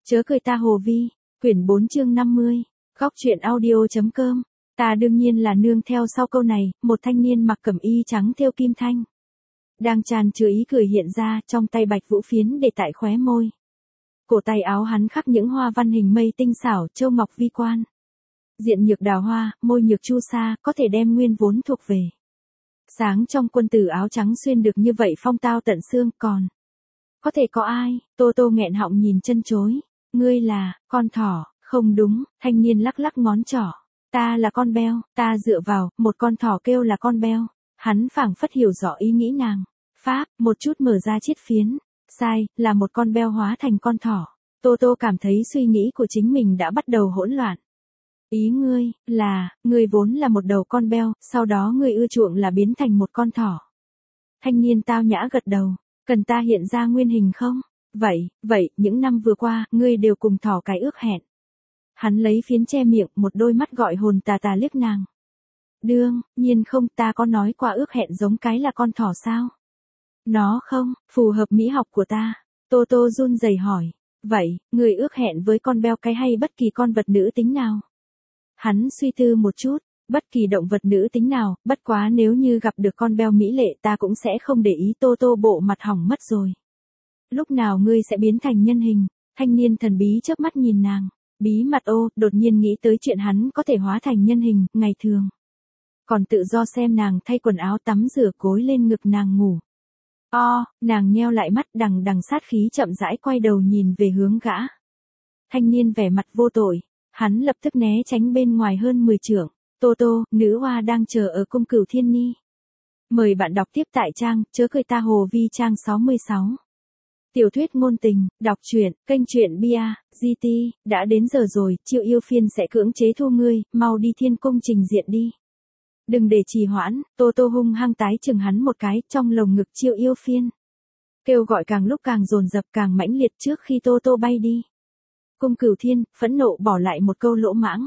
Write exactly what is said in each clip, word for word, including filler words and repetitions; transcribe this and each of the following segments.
Chớ cười ta Hồ Vi, quyển bốn chương năm mươi, góc truyện audio.com. Ta đương nhiên là nương theo sau câu này, một thanh niên mặc cẩm y trắng thêu kim thanh. Đang tràn chứa ý cười hiện ra, trong tay bạch vũ phiến để tại khóe môi. Cổ tay áo hắn khắc những hoa văn hình mây tinh xảo, châu ngọc vi quan. Diện nhược đào hoa, môi nhược chu sa, có thể đem nguyên vốn thuộc về. Sáng trong quân tử áo trắng xuyên được như vậy phong tao tận xương, còn có thể có ai? Tô Tô nghẹn họng nhìn chân chối. Ngươi là con thỏ? Không đúng. Thanh niên lắc lắc ngón trỏ. Ta là con beo. Ta dựa vào một con thỏ kêu là con beo. Hắn phảng phất hiểu rõ ý nghĩ nàng. Pháp một chút mở ra chiết phiến. Sai, là một con beo hóa thành con thỏ. Tô Tô cảm thấy suy nghĩ của chính mình đã bắt đầu hỗn loạn. Ý ngươi là, ngươi vốn là một đầu con beo, sau đó ngươi ưa chuộng là biến thành một con thỏ. Thanh niên tao nhã gật đầu. Cần ta hiện ra nguyên hình không? Vậy, vậy, những năm vừa qua, ngươi đều cùng thỏ cái ước hẹn. Hắn lấy phiến che miệng, một đôi mắt gọi hồn tà tà liếc nàng. Đương nhiên không, ta có nói qua ước hẹn giống cái là con thỏ sao? Nó không, phù hợp mỹ học của ta. Tô Tô run rẩy hỏi. Vậy, ngươi ước hẹn với con beo cái hay bất kỳ con vật nữ tính nào? Hắn suy tư một chút. Bất kỳ động vật nữ tính nào, bất quá nếu như gặp được con beo mỹ lệ ta cũng sẽ không để ý. Tô Tô bộ mặt hỏng mất rồi. Lúc nào ngươi sẽ biến thành nhân hình? Thanh niên thần bí chớp mắt nhìn nàng. Bí mật ô, đột nhiên nghĩ tới chuyện hắn có thể hóa thành nhân hình, ngày thường. Còn tự do xem nàng thay quần áo tắm rửa gối lên ngực nàng ngủ. O, nàng nheo lại mắt đằng đằng sát khí chậm rãi quay đầu nhìn về hướng gã. Thanh niên vẻ mặt vô tội. Hắn lập tức né tránh bên ngoài hơn mười trượng. Tô Tô, nữ hoa đang chờ ở cung Cửu Thiên Ni. Mời bạn đọc tiếp tại trang, chớ cười ta Hồ Vi trang sáu mươi sáu. Tiểu thuyết ngôn tình, đọc truyện, kênh truyện bia, giê tê, đã đến giờ rồi, Triệu Yêu Phiên sẽ cưỡng chế thu ngươi, mau đi thiên cung trình diện đi. Đừng để trì hoãn, Tô Tô hung hăng tái chừng hắn một cái, trong lồng ngực Triệu Yêu Phiên. Kêu gọi càng lúc càng dồn dập càng mãnh liệt trước khi Tô Tô bay đi. Cung Cửu Thiên, phẫn nộ bỏ lại một câu lỗ mãng.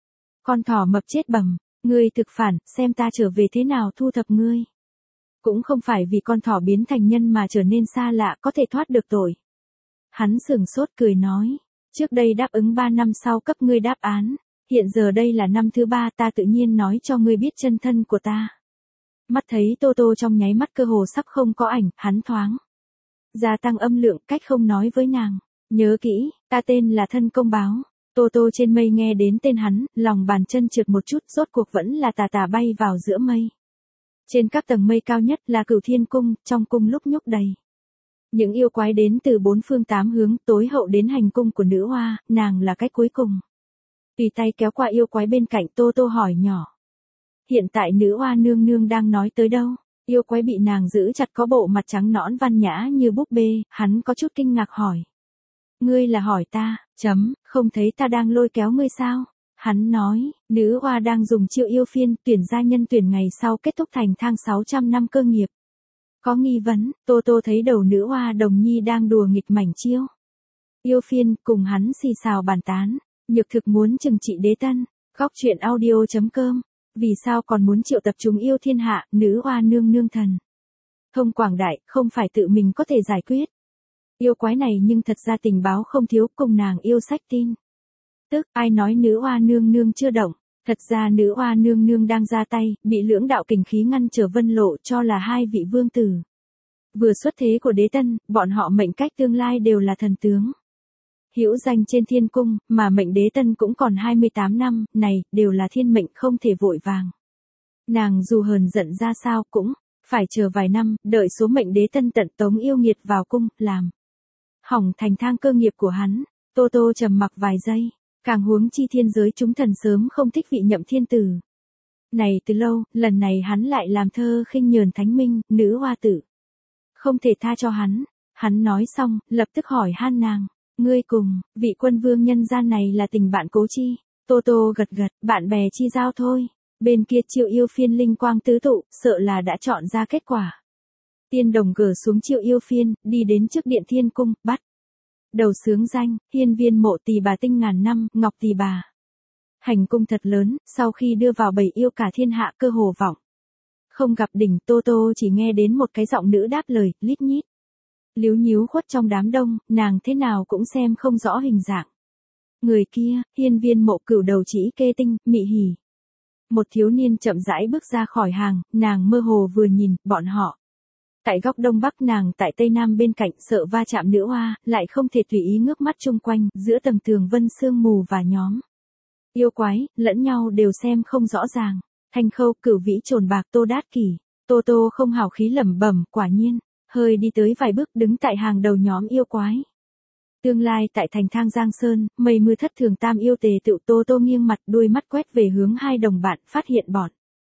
Con thỏ mập chết bầm, ngươi thực phản, xem ta trở về thế nào thu thập ngươi. Cũng không phải vì con thỏ biến thành nhân mà trở nên xa lạ có thể thoát được tội. Hắn sửng sốt cười nói, trước đây đáp ứng ba năm sau cấp ngươi đáp án, hiện giờ đây là năm thứ ba ta tự nhiên nói cho ngươi biết chân thân của ta. Mắt thấy Tô Tô trong nháy mắt cơ hồ sắp không có ảnh, hắn thoáng gia tăng âm lượng cách không nói với nàng, nhớ kỹ, ta tên là Thân Công Báo. Tô Tô trên mây nghe đến tên hắn, lòng bàn chân trượt một chút, rốt cuộc vẫn là tà tà bay vào giữa mây. Trên các tầng mây cao nhất là Cửu Thiên Cung, trong cung lúc nhúc đầy. Những yêu quái đến từ bốn phương tám hướng, tối hậu đến hành cung của nữ hoa, nàng là cái cuối cùng. Tùy tay kéo qua yêu quái bên cạnh, Tô Tô hỏi nhỏ. Hiện tại nữ hoa nương nương đang nói tới đâu? Yêu quái bị nàng giữ chặt có bộ mặt trắng nõn văn nhã như búp bê, hắn có chút kinh ngạc hỏi. Ngươi là hỏi ta, chấm, không thấy ta đang lôi kéo ngươi sao? Hắn nói, nữ hoa đang dùng Triệu Yêu Phiên tuyển gia nhân tuyển ngày sau kết thúc thành thang sáu trăm năm cơ nghiệp. Có nghi vấn, Tô Tô thấy đầu nữ hoa đồng nhi đang đùa nghịch mảnh chiêu. Yêu Phiên cùng hắn xì xào bàn tán, nhược thực muốn trừng trị đế tân, góc truyện audio.com. Vì sao còn muốn triệu tập chúng yêu thiên hạ, nữ hoa nương nương thần. Thông quảng đại, không phải tự mình có thể giải quyết. Yêu quái này nhưng thật ra tình báo không thiếu, cùng nàng yêu sách tin. Tức, ai nói nữ hoa nương nương chưa động, thật ra nữ hoa nương nương đang ra tay, bị lưỡng đạo kình khí ngăn trở vân lộ cho là hai vị vương tử. Vừa xuất thế của đế tân, bọn họ mệnh cách tương lai đều là thần tướng. Hữu danh trên thiên cung, mà mệnh đế tân cũng còn hai mươi tám năm, này, đều là thiên mệnh không thể vội vàng. Nàng dù hờn giận ra sao cũng, phải chờ vài năm, đợi số mệnh đế tân tận tống yêu nghiệt vào cung, làm. Hỏng thành thang cơ nghiệp của hắn, Tô Tô trầm mặc vài giây, càng huống chi thiên giới chúng thần sớm không thích vị nhậm thiên tử. Này từ lâu, lần này hắn lại làm thơ khinh nhờn thánh minh, nữ hoa tử. Không thể tha cho hắn, hắn nói xong, lập tức hỏi han nàng. Ngươi cùng, vị quân vương nhân gian này là tình bạn cố chi? Tô Tô gật gật, bạn bè chi giao thôi. Bên kia Triệu Yêu Phiên linh quang tứ tụ, sợ là đã chọn ra kết quả. Tiên đồng gỡ xuống Triệu Yêu Phiên, đi đến trước điện thiên cung, bắt. Đầu xướng danh, hiên viên mộ tỳ bà tinh ngàn năm, ngọc tỳ bà. Hành cung thật lớn, sau khi đưa vào bầy yêu cả thiên hạ cơ hồ vọng. Không gặp đỉnh, Tô Tô chỉ nghe đến một cái giọng nữ đáp lời, lít nhít. líu nhíu khuất trong đám đông, nàng thế nào cũng xem không rõ hình dạng. Người kia, hiên viên mộ cửu đầu chỉ kê tinh, mị hỉ. Một thiếu niên chậm rãi bước ra khỏi hàng, nàng mơ hồ vừa nhìn, bọn họ. Tại góc đông bắc nàng tại tây nam bên cạnh sợ va chạm nữ oa, lại không thể tùy ý ngước mắt chung quanh, giữa tầng tường vân sương mù và nhóm. Yêu quái, lẫn nhau đều xem không rõ ràng. Thanh khâu, cửu vĩ trồn bạc, Tô Đát Kỷ. Tô Tô không hào khí lẩm bẩm, quả nhiên, hơi đi tới vài bước đứng tại hàng đầu nhóm yêu quái. Tương lai tại thành Thang Giang Sơn, mây mưa thất thường tam yêu tề tựu. Tô Tô nghiêng mặt đuôi mắt quét về hướng hai đồng bạn, phát hiện bọn.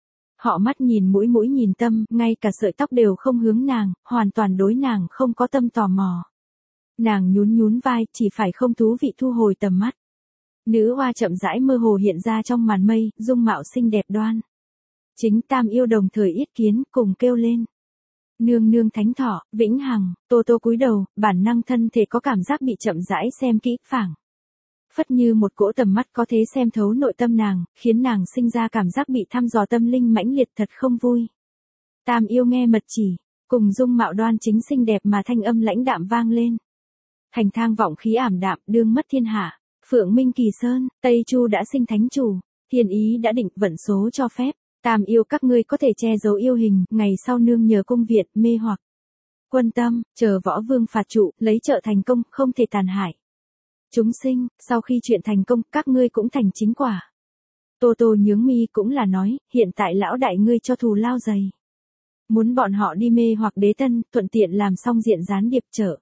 Họ mắt nhìn mũi mũi nhìn tâm, ngay cả sợi tóc đều không hướng nàng, hoàn toàn đối nàng không có tâm tò mò. Nàng nhún nhún vai, chỉ phải không thú vị thu hồi tầm mắt. Nữ oa chậm rãi mơ hồ hiện ra trong màn mây, dung mạo xinh đẹp đoan. Chính tam yêu đồng thời yết kiến, cùng kêu lên. Nương nương thánh thọ, vĩnh hằng. Tô Tô cúi đầu, bản năng thân thể có cảm giác bị chậm rãi xem kỹ, phảng phất như một cỗ tầm mắt có thể xem thấu nội tâm nàng, khiến nàng sinh ra cảm giác bị thăm dò tâm linh mãnh liệt, thật không vui. Tam yêu nghe mật chỉ, cùng dung mạo đoan chính xinh đẹp mà thanh âm lãnh đạm vang lên. Thành Thang vọng khí ảm đạm, đương mất thiên hạ. Phượng Minh Kỳ Sơn, Tây Chu đã sinh thánh chủ, thiên ý đã định, vận số cho phép. Tam yêu các ngươi có thể che giấu yêu hình, ngày sau nương nhờ cung viện, mê hoặc. Quân tâm, chờ võ vương phạt trụ, lấy trợ thành công, không thể tàn hại. Chúng sinh, sau khi chuyện thành công, các ngươi cũng thành chính quả. Tô Tô nhướng mi cũng là nói, hiện tại lão đại ngươi cho thù lao dày. Muốn bọn họ đi mê hoặc đế tân, thuận tiện làm xong diện gián điệp trợ.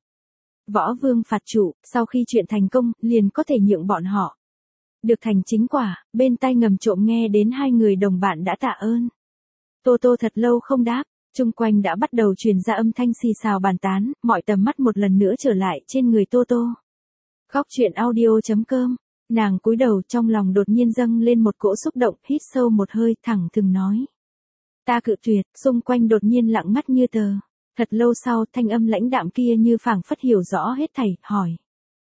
Võ vương phạt trụ, sau khi chuyện thành công, liền có thể nhượng bọn họ. Được thành chính quả, bên tai ngầm trộm nghe đến hai người đồng bạn đã tạ ơn. Tô Tô thật lâu không đáp, chung quanh đã bắt đầu truyền ra âm thanh xì xào bàn tán, mọi tầm mắt một lần nữa trở lại trên người Tô Tô. Góc truyện audio chấm com, nàng cúi đầu trong lòng đột nhiên dâng lên một cỗ xúc động, hít sâu một hơi thẳng thừng nói. Ta cự tuyệt, xung quanh đột nhiên lặng mắt như tờ. Thật lâu sau, thanh âm lãnh đạm kia như phảng phất hiểu rõ hết thảy, hỏi.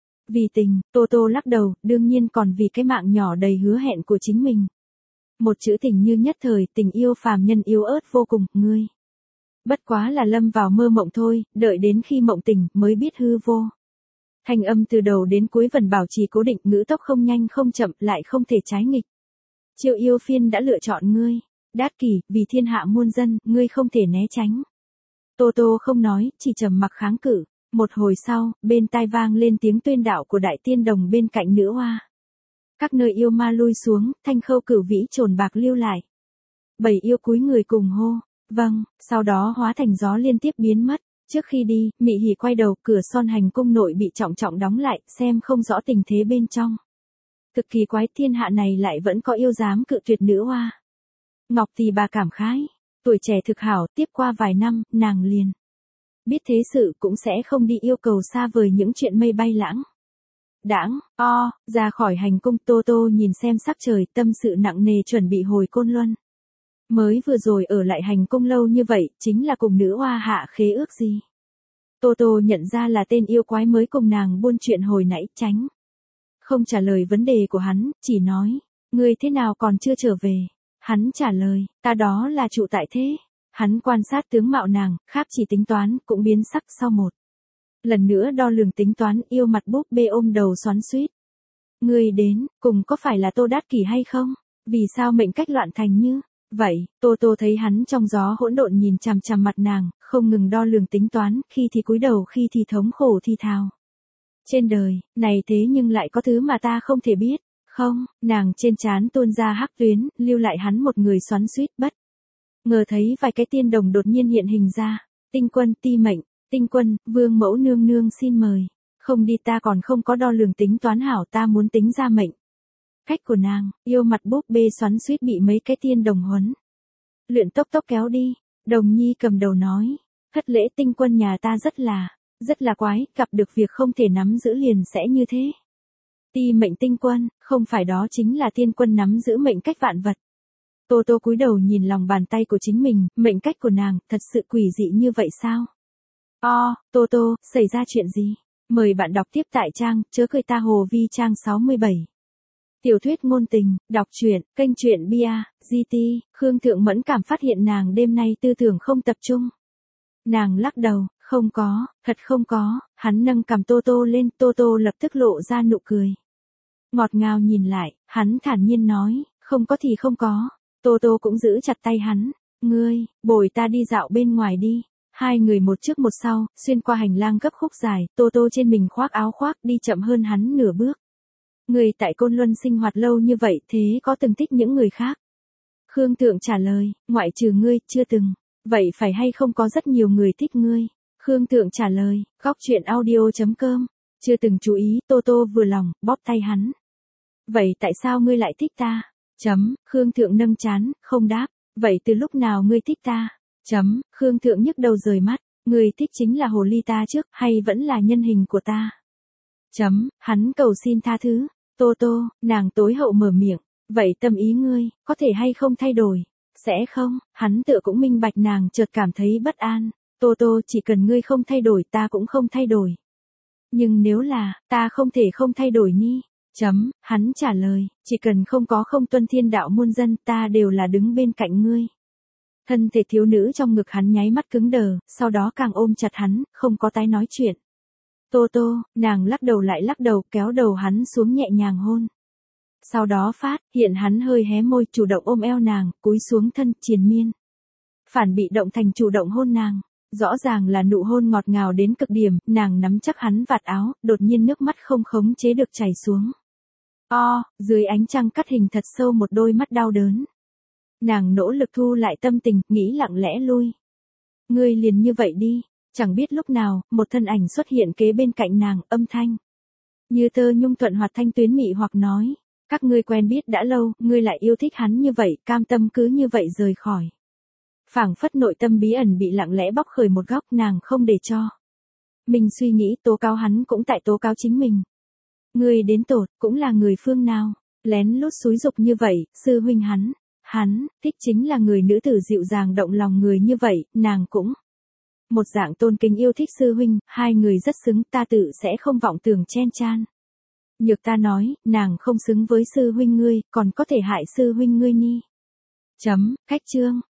Vì tình, Tô Tô lắc đầu, đương nhiên còn vì cái mạng nhỏ đầy hứa hẹn của chính mình. Một chữ tình như nhất thời, tình yêu phàm nhân yếu ớt vô cùng, ngươi. Bất quá là lâm vào mơ mộng thôi, đợi đến khi mộng tỉnh mới biết hư vô. Thanh âm từ đầu đến cuối vẫn bảo trì cố định, ngữ tốc không nhanh không chậm, lại không thể trái nghịch. Triệu yêu phiên đã lựa chọn ngươi. Đát Kỷ, vì thiên hạ muôn dân, ngươi không thể né tránh. Tô Tô không nói, chỉ trầm mặc kháng cự. Một hồi sau, bên tai vang lên tiếng tuyên đạo của đại tiên đồng bên cạnh nữ oa. Các nơi yêu ma lui xuống, Thanh khâu, cửu vĩ trồn bạc lưu lại. Bảy yêu cúi người cùng hô. Vâng, sau đó hóa thành gió liên tiếp biến mất. Trước khi đi, Mị Hỉ quay đầu, cửa son hành cung nội bị trọng trọng đóng lại, xem không rõ tình thế bên trong. Thực kỳ quái, thiên hạ này lại vẫn có yêu dám cự tuyệt nữ oa. Ngọc Tỳ bà cảm khái, tuổi trẻ thực hảo, tiếp qua vài năm, nàng liền biết thế sự, cũng sẽ không đi yêu cầu xa vời những chuyện mây bay lãng. Đãng, o, ra khỏi hành cung, Tô Tô nhìn xem sắc trời, tâm sự nặng nề chuẩn bị hồi Côn Luân. Mới vừa rồi ở lại hành cung lâu như vậy, chính là cùng nữ oa hạ khế ước gì. Tô Tô nhận ra là tên yêu quái mới cùng nàng buôn chuyện hồi nãy, tránh. Không trả lời vấn đề của hắn, chỉ nói, ngươi thế nào còn chưa trở về. Hắn trả lời, ta đó là trụ tại thế. Hắn quan sát tướng mạo nàng, khác chỉ tính toán, cũng biến sắc sau một. Lần nữa đo lường tính toán, yêu mặt búp bê ôm đầu xoắn xuýt. Ngươi đến, cùng có phải là Tô Đát Kỷ hay không? Vì sao mệnh cách loạn thành như vậy? Tô Tô thấy hắn trong gió hỗn độn nhìn chằm chằm mặt nàng, không ngừng đo lường tính toán, khi thì cúi đầu khi thì thống khổ thi thào. Trên đời, này thế nhưng lại có thứ mà ta không thể biết. Không, nàng trên trán tuôn ra hắc tuyến, lưu lại hắn một người xoắn xuýt, bất ngờ thấy vài cái tiên đồng đột nhiên hiện hình ra. Tinh quân, ti mệnh, tinh quân, vương mẫu nương nương xin mời. Không đi, ta còn không có đo lường tính toán hảo, ta muốn tính ra mệnh cách của nàng. Yêu mặt búp bê xoắn xuýt bị mấy cái tiên đồng huấn luyện tốc tốc kéo đi. Đồng nhi cầm đầu nói, thất lễ, tinh quân nhà ta rất là rất là quái, gặp được việc không thể nắm giữ liền sẽ như thế. Ti mệnh tinh quân, không phải đó chính là tiên quân nắm giữ mệnh cách vạn vật. Tô Tô cúi đầu nhìn lòng bàn tay của chính mình, mệnh cách của nàng, thật sự quỷ dị như vậy sao? O, Tô Tô, xảy ra chuyện gì? Mời bạn đọc tiếp tại trang, chớ cười ta hồ vi trang sáu mươi bảy. Tiểu thuyết ngôn tình, đọc truyện, kênh truyện Bia, giê tê, Khương Thượng Mẫn cảm phát hiện nàng đêm nay tư tưởng không tập trung. Nàng lắc đầu, Không có, thật không có, hắn nâng cằm Tô Tô lên, Tô Tô lập tức lộ ra nụ cười. Ngọt ngào nhìn lại, hắn thản nhiên nói, không có thì không có. Tô Tô cũng giữ chặt tay hắn, ngươi, bồi ta đi dạo bên ngoài đi. Hai người một trước một sau, xuyên qua hành lang gấp khúc dài, Tô Tô trên mình khoác áo khoác đi chậm hơn hắn nửa bước. Người tại Côn Luân sinh hoạt lâu như vậy thế có từng thích những người khác? Khương Thượng trả lời, ngoại trừ ngươi, chưa từng. Vậy phải hay không có rất nhiều người thích ngươi? Khương Thượng trả lời, góc chuyện audio.com. Chưa từng chú ý, Tô Tô vừa lòng, bóp tay hắn. Vậy tại sao ngươi lại thích ta? Chấm, Khương Thượng nâng chán, không đáp. Vậy từ lúc nào ngươi thích ta? Chấm, Khương Thượng nhức đầu rời mắt. Ngươi thích chính là hồ ly ta trước, hay vẫn là nhân hình của ta? Chấm, hắn cầu xin tha thứ. Tô Tô, nàng tối hậu mở miệng. Vậy tâm ý ngươi, có thể hay không thay đổi? Sẽ không, hắn tự cũng minh bạch nàng chợt cảm thấy bất an. Tô Tô, chỉ cần ngươi không thay đổi ta cũng không thay đổi. Nhưng nếu là, ta không thể không thay đổi nhi. Chấm, hắn trả lời, chỉ cần không có không tuân thiên đạo muôn dân ta đều là đứng bên cạnh ngươi. Thân thể thiếu nữ trong ngực hắn nháy mắt cứng đờ, sau đó càng ôm chặt hắn, không có tái nói chuyện. Tô Tô, nàng lắc đầu lại lắc đầu, kéo đầu hắn xuống nhẹ nhàng hôn. Sau đó phát, hiện hắn hơi hé môi, chủ động ôm eo nàng, cúi xuống thân, triền miên. Phản bị động thành chủ động hôn nàng. Rõ ràng là nụ hôn ngọt ngào đến cực điểm, nàng nắm chắc hắn vạt áo, đột nhiên nước mắt không khống chế được chảy xuống. O, dưới ánh trăng cắt hình thật sâu một đôi mắt đau đớn. Nàng nỗ lực thu lại tâm tình, nghĩ lặng lẽ lui. Ngươi liền như vậy đi. Chẳng biết lúc nào, một thân ảnh xuất hiện kế bên cạnh nàng, âm thanh. Như tơ nhung thuận hoạt thanh tuyến mị hoặc nói. Các ngươi quen biết đã lâu, ngươi lại yêu thích hắn như vậy, cam tâm cứ như vậy rời khỏi. Phảng phất nội tâm bí ẩn bị lặng lẽ bóc khởi một góc, nàng không để cho. Mình suy nghĩ tố cáo hắn cũng tại tố cáo chính mình. Ngươi đến tột, cũng là người phương nào, lén lút xúi dục như vậy, sư huynh hắn. Hắn, thích chính là người nữ tử dịu dàng động lòng người như vậy, nàng cũng. Một dạng tôn kính yêu thích sư huynh, hai người rất xứng, ta tự sẽ không vọng tưởng chen chan. Nhược ta nói, nàng không xứng với sư huynh ngươi, còn có thể hại sư huynh ngươi ni. Chấm, cách chương.